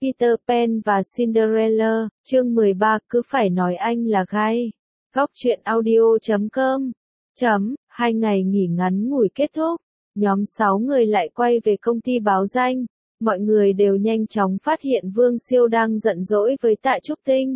Peter Pan và Cinderella, chương 13, cứ phải nói anh là gay. Góc truyện audio.com. 2 ngày nghỉ ngắn ngủi kết thúc, nhóm 6 người lại quay về công ty báo danh. Mọi người đều nhanh chóng phát hiện Vương Siêu đang giận dỗi với Tạ Trúc Tinh.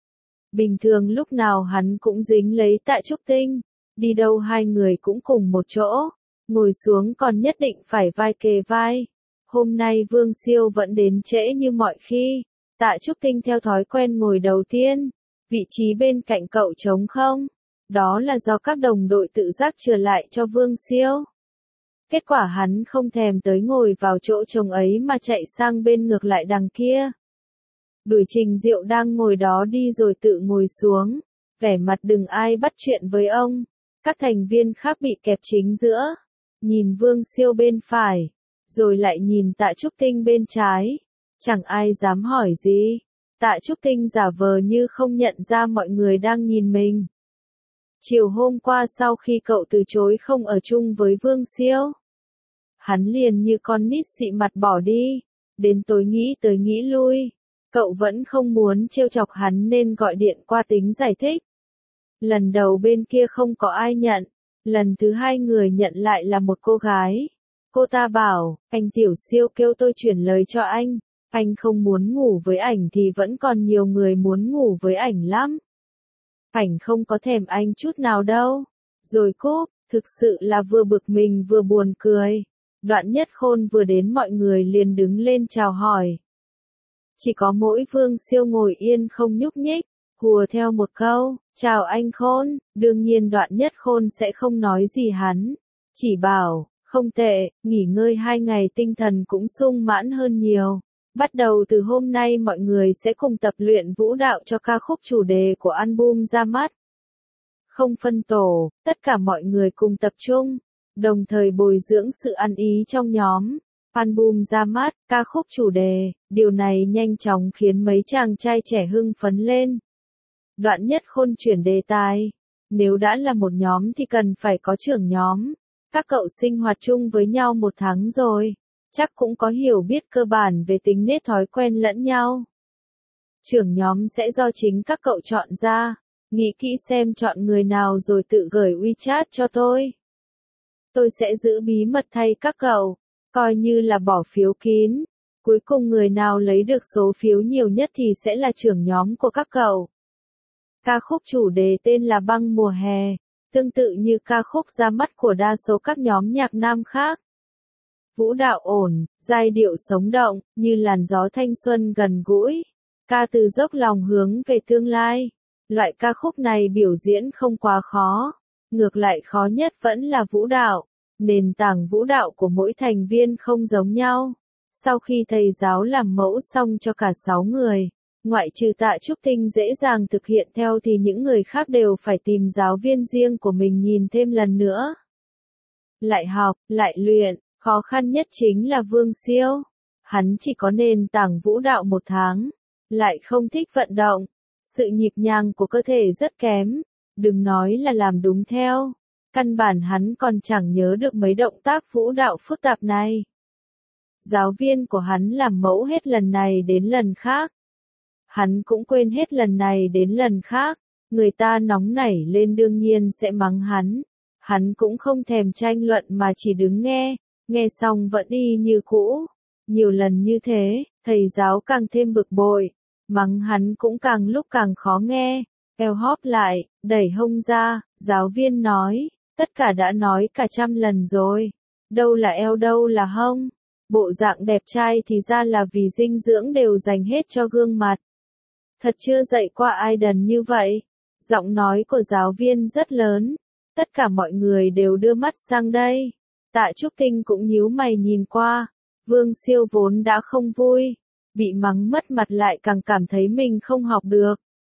Bình thường lúc nào hắn cũng dính lấy Tạ Trúc Tinh, đi đâu hai người cũng cùng một chỗ, ngồi xuống còn nhất định phải vai kề vai. Hôm nay Vương Siêu vẫn đến trễ như mọi khi, Tạ Trúc Tinh theo thói quen ngồi đầu tiên, vị trí bên cạnh cậu trống không, đó là do các đồng đội tự giác chừa lại cho Vương Siêu. Kết quả hắn không thèm tới ngồi vào chỗ trống ấy mà chạy sang bên ngược lại đằng kia. Đuổi Trình Diệu đang ngồi đó đi rồi tự ngồi xuống, vẻ mặt đừng ai bắt chuyện với ông. Các thành viên khác bị kẹp chính giữa, nhìn Vương Siêu bên phải, rồi lại nhìn Tạ Trúc Tinh bên trái. Chẳng ai dám hỏi gì. Tạ Trúc Tinh giả vờ như không nhận ra mọi người đang nhìn mình. Chiều hôm qua sau khi cậu từ chối không ở chung với Vương Siêu, hắn liền như con nít xị mặt bỏ đi. Đến tối nghĩ tới nghĩ lui, cậu vẫn không muốn trêu chọc hắn nên gọi điện qua tính giải thích. Lần đầu bên kia không có ai nhận, lần thứ hai người nhận lại là một cô gái. Cô ta bảo, anh Tiểu Siêu kêu tôi chuyển lời cho anh không muốn ngủ với ảnh thì vẫn còn nhiều người muốn ngủ với ảnh lắm. Ảnh không có thèm anh chút nào đâu. Rồi cúp, thực sự là vừa bực mình vừa buồn cười. Đoạn Nhất Khôn vừa đến mọi người liền đứng lên chào hỏi. Chỉ có mỗi Vương Siêu ngồi yên không nhúc nhích, hùa theo một câu, chào anh Khôn. Đương nhiên Đoạn Nhất Khôn sẽ không nói gì hắn, chỉ bảo, không tệ, nghỉ ngơi 2 ngày tinh thần cũng sung mãn hơn nhiều. Bắt đầu từ hôm nay mọi người sẽ cùng tập luyện vũ đạo cho ca khúc chủ đề của album ra mắt. Không phân tổ, tất cả mọi người cùng tập trung, đồng thời bồi dưỡng sự ăn ý trong nhóm. Album ra mắt, ca khúc chủ đề, điều này nhanh chóng khiến mấy chàng trai trẻ hưng phấn lên. Đoạn Nhất Khôn chuyển đề tài. Nếu đã là một nhóm thì cần phải có trưởng nhóm. Các cậu sinh hoạt chung với nhau 1 tháng rồi, chắc cũng có hiểu biết cơ bản về tính nết thói quen lẫn nhau. Trưởng nhóm sẽ do chính các cậu chọn ra, nghĩ kỹ xem chọn người nào rồi tự gửi WeChat cho tôi. Tôi sẽ giữ bí mật thay các cậu, coi như là bỏ phiếu kín. Cuối cùng người nào lấy được số phiếu nhiều nhất thì sẽ là trưởng nhóm của các cậu. Ca khúc chủ đề tên là Băng Mùa Hè, tương tự như ca khúc ra mắt của đa số các nhóm nhạc nam khác. Vũ đạo ổn, giai điệu sống động, như làn gió thanh xuân gần gũi. Ca từ dốc lòng hướng về tương lai. Loại ca khúc này biểu diễn không quá khó. Ngược lại khó nhất vẫn là vũ đạo. Nền tảng vũ đạo của mỗi thành viên không giống nhau. Sau khi thầy giáo làm mẫu xong cho cả 6 người, ngoại trừ Tạ Trúc Tinh dễ dàng thực hiện theo thì những người khác đều phải tìm giáo viên riêng của mình nhìn thêm lần nữa. Lại học, lại luyện, khó khăn nhất chính là Vương Siêu. Hắn chỉ có nền tảng vũ đạo 1 tháng, lại không thích vận động. Sự nhịp nhàng của cơ thể rất kém, đừng nói là làm đúng theo. Căn bản hắn còn chẳng nhớ được mấy động tác vũ đạo phức tạp này. Giáo viên của hắn làm mẫu hết lần này đến lần khác. Hắn cũng quên hết lần này đến lần khác. Người ta nóng nảy lên đương nhiên sẽ mắng hắn. Hắn cũng không thèm tranh luận mà chỉ đứng nghe. Nghe xong vẫn y như cũ. Nhiều lần như thế, thầy giáo càng thêm bực bội. Mắng hắn cũng càng lúc càng khó nghe. Eo hóp lại, đẩy hông ra, giáo viên nói. Tất cả đã nói cả 100 lần rồi. Đâu là eo đâu là hông. Bộ dạng đẹp trai thì ra là vì dinh dưỡng đều dành hết cho gương mặt. Thật chưa dạy qua ai đần như vậy. Giọng nói của giáo viên rất lớn. Tất cả mọi người đều đưa mắt sang đây. Tạ Trúc Tinh cũng nhíu mày nhìn qua. Vương Siêu vốn đã không vui. Bị mắng mất mặt lại càng cảm thấy mình không học được.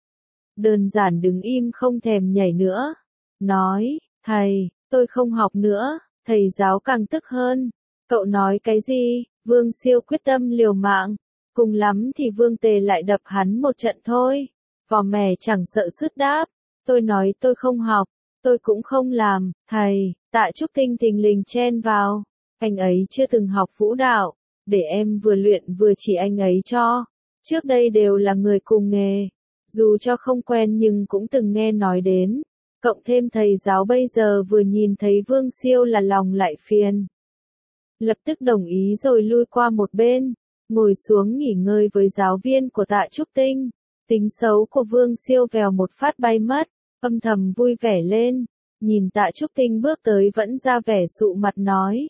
Đơn giản đứng im không thèm nhảy nữa. Nói, thầy, tôi không học nữa. Thầy giáo càng tức hơn. Cậu nói cái gì? Vương Siêu quyết tâm liều mạng. Cùng lắm thì Vương Tề lại đập hắn một trận thôi. Vò mè chẳng sợ sứt đáp. Tôi nói tôi không học. Tôi cũng không làm. Thầy, Tạ Trúc Tinh thình lình chen vào. Anh ấy chưa từng học vũ đạo. để em vừa luyện vừa chỉ anh ấy cho. Trước đây đều là người cùng nghề, dù cho không quen nhưng cũng từng nghe nói đến. Cộng thêm thầy giáo bây giờ vừa nhìn thấy Vương Siêu là lòng lại phiền. Lập tức đồng ý rồi lui qua một bên, ngồi xuống nghỉ ngơi với giáo viên của Tạ Trúc Tinh. Tính xấu của Vương Siêu vèo một phát bay mất, âm thầm vui vẻ lên, nhìn Tạ Trúc Tinh bước tới vẫn ra vẻ sụ mặt nói.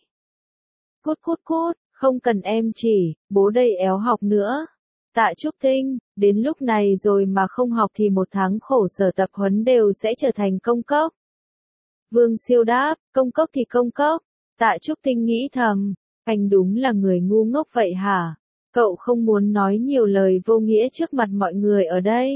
Cút cút cút, không cần em chỉ, bố đây éo học nữa. Tạ Trúc Tinh, đến lúc này rồi mà không học thì một tháng khổ sở tập huấn đều sẽ trở thành công cốc. Vương Siêu đáp, công cốc thì công cốc. Tạ Trúc Tinh nghĩ thầm, anh đúng là người ngu ngốc vậy hả? Cậu không muốn nói nhiều lời vô nghĩa trước mặt mọi người ở đây.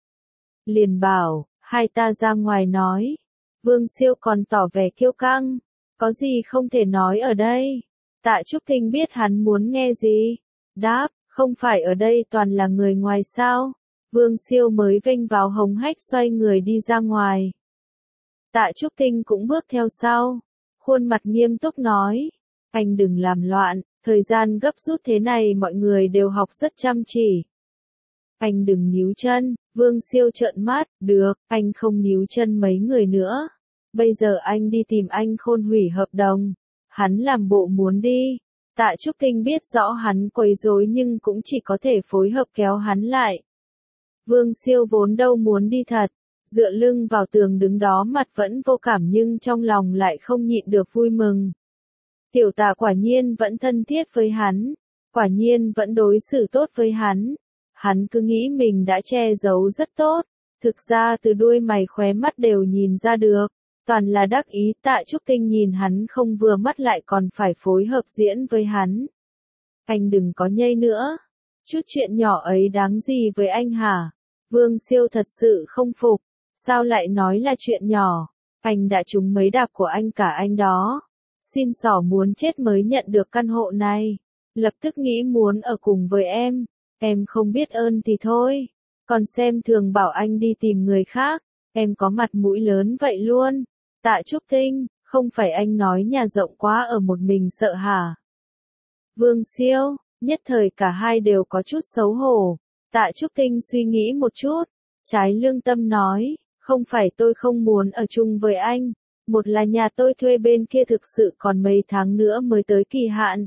Liền bảo, hai ta ra ngoài nói. Vương Siêu còn tỏ vẻ kiêu căng, có gì không thể nói ở đây. Tạ Trúc Tinh biết hắn muốn nghe gì. Đáp, không phải ở đây toàn là người ngoài sao? Vương Siêu mới vênh vào hống hách xoay người đi ra ngoài. Tạ Trúc Tinh cũng bước theo sau, khuôn mặt nghiêm túc nói, anh đừng làm loạn, thời gian gấp rút thế này mọi người đều học rất chăm chỉ. Anh đừng níu chân, Vương Siêu trợn mắt, được, anh không níu chân mấy người nữa. Bây giờ anh đi tìm anh Khôn hủy hợp đồng. Hắn làm bộ muốn đi. Tạ Trúc Tinh biết rõ hắn quấy rối nhưng cũng chỉ có thể phối hợp kéo hắn lại. Vương Siêu vốn đâu muốn đi thật, dựa lưng vào tường đứng đó mặt vẫn vô cảm nhưng trong lòng lại không nhịn được vui mừng. Tiểu Tạ quả nhiên vẫn thân thiết với hắn, quả nhiên vẫn đối xử tốt với hắn. Hắn cứ nghĩ mình đã che giấu rất tốt, thực ra từ đuôi mày khóe mắt đều nhìn ra được. Toàn là đắc ý. Tạ Trúc Tinh nhìn hắn không vừa mắt lại còn phải phối hợp diễn với hắn. Anh đừng có nhây nữa. Chút chuyện nhỏ ấy đáng gì với anh hả? Vương Siêu thật sự không phục. Sao lại nói là chuyện nhỏ? Anh đã trúng mấy đạp của anh cả anh đó. Xin xỏ muốn chết mới nhận được căn hộ này. Lập tức nghĩ muốn ở cùng với em. Em không biết ơn thì thôi. Còn xem thường bảo anh đi tìm người khác. Em có mặt mũi lớn vậy luôn. Tạ Trúc Tinh, không phải anh nói nhà rộng quá ở một mình sợ hả? Vương Siêu, nhất thời cả hai đều có chút xấu hổ. Tạ Trúc Tinh suy nghĩ một chút, trái lương tâm nói, không phải tôi không muốn ở chung với anh. Một là nhà tôi thuê bên kia thực sự còn mấy tháng nữa mới tới kỳ hạn.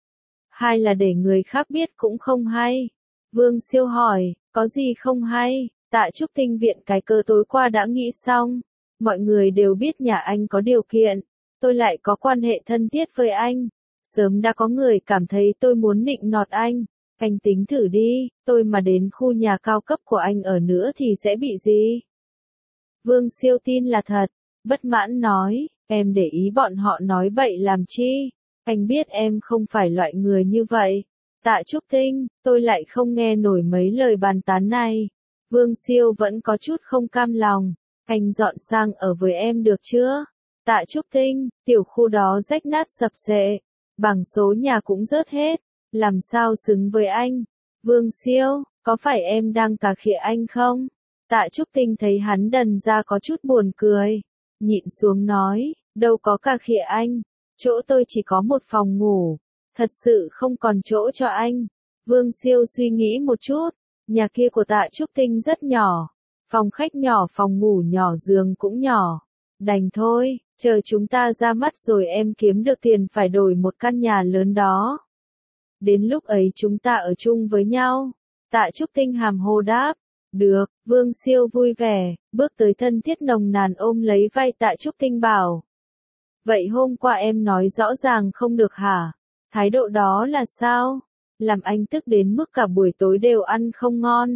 Hai là để người khác biết cũng không hay. Vương Siêu hỏi, có gì không hay? Tạ Trúc Tinh viện cái cơ tối qua đã nghĩ xong. Mọi người đều biết nhà anh có điều kiện, tôi lại có quan hệ thân thiết với anh. Sớm đã có người cảm thấy tôi muốn nịnh nọt anh tính thử đi, tôi mà đến khu nhà cao cấp của anh ở nữa thì sẽ bị gì? Vương Siêu tin là thật, bất mãn nói, em để ý bọn họ nói bậy làm chi? Anh biết em không phải loại người như vậy. Tạ Trúc Tinh, tôi lại không nghe nổi mấy lời bàn tán này. Vương Siêu vẫn có chút không cam lòng. Anh dọn sang ở với em được chưa? Tạ Trúc Tinh, tiểu khu đó rách nát sập xệ, bảng số nhà cũng rớt hết, làm sao xứng với anh? Vương Siêu, có phải em đang cà khịa anh không? Tạ Trúc Tinh thấy hắn đần ra có chút buồn cười, nhịn xuống nói, đâu có cà khịa anh, chỗ tôi chỉ có một phòng ngủ, thật sự không còn chỗ cho anh. Vương Siêu suy nghĩ một chút, nhà kia của Tạ Trúc Tinh rất nhỏ. Phòng khách nhỏ, phòng ngủ nhỏ, giường cũng nhỏ. Đành thôi, chờ chúng ta ra mắt rồi em kiếm được tiền phải đổi một căn nhà lớn đó. Đến lúc ấy chúng ta ở chung với nhau. Tạ Trúc Tinh hàm hồ đáp. Được, Vương Siêu vui vẻ, bước tới thân thiết nồng nàn ôm lấy vai Tạ Trúc Tinh bảo. Vậy hôm qua em nói rõ ràng không được hả? Thái độ đó là sao? Làm anh tức đến mức cả buổi tối đều ăn không ngon.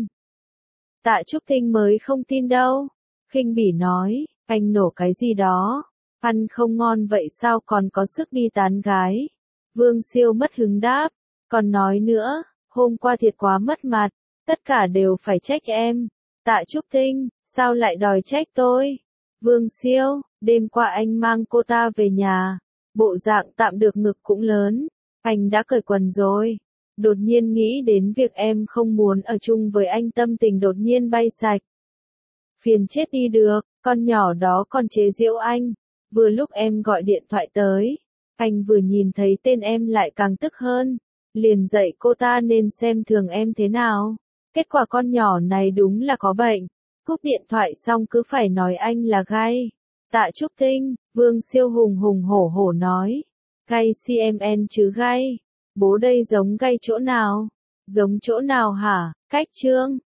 Tạ Trúc Tinh mới không tin đâu. Khinh bỉ nói, anh nổ cái gì đó. Ăn không ngon vậy sao còn có sức đi tán gái. Vương Siêu mất hứng đáp. Còn nói nữa, hôm qua thiệt quá mất mặt. Tất cả đều phải trách em. Tạ Trúc Tinh, sao lại đòi trách tôi? Vương Siêu, đêm qua anh mang cô ta về nhà. Bộ dạng tạm được ngực cũng lớn. Anh đã cởi quần rồi. Đột nhiên nghĩ đến việc em không muốn ở chung với anh, tâm tình đột nhiên bay sạch. Phiền chết đi được, con nhỏ đó còn chế giễu anh. Vừa lúc em gọi điện thoại tới, anh vừa nhìn thấy tên em lại càng tức hơn. liền dạy cô ta nên xem thường em thế nào. Kết quả con nhỏ này đúng là có bệnh. Cúp điện thoại xong cứ phải nói anh là gay. Tạ Trúc Tinh, Vương Siêu hùng hùng hổ hổ nói. Gay CMN chứ gay. Bố đây giống gay chỗ nào? Giống chỗ nào hả? Cách Trương.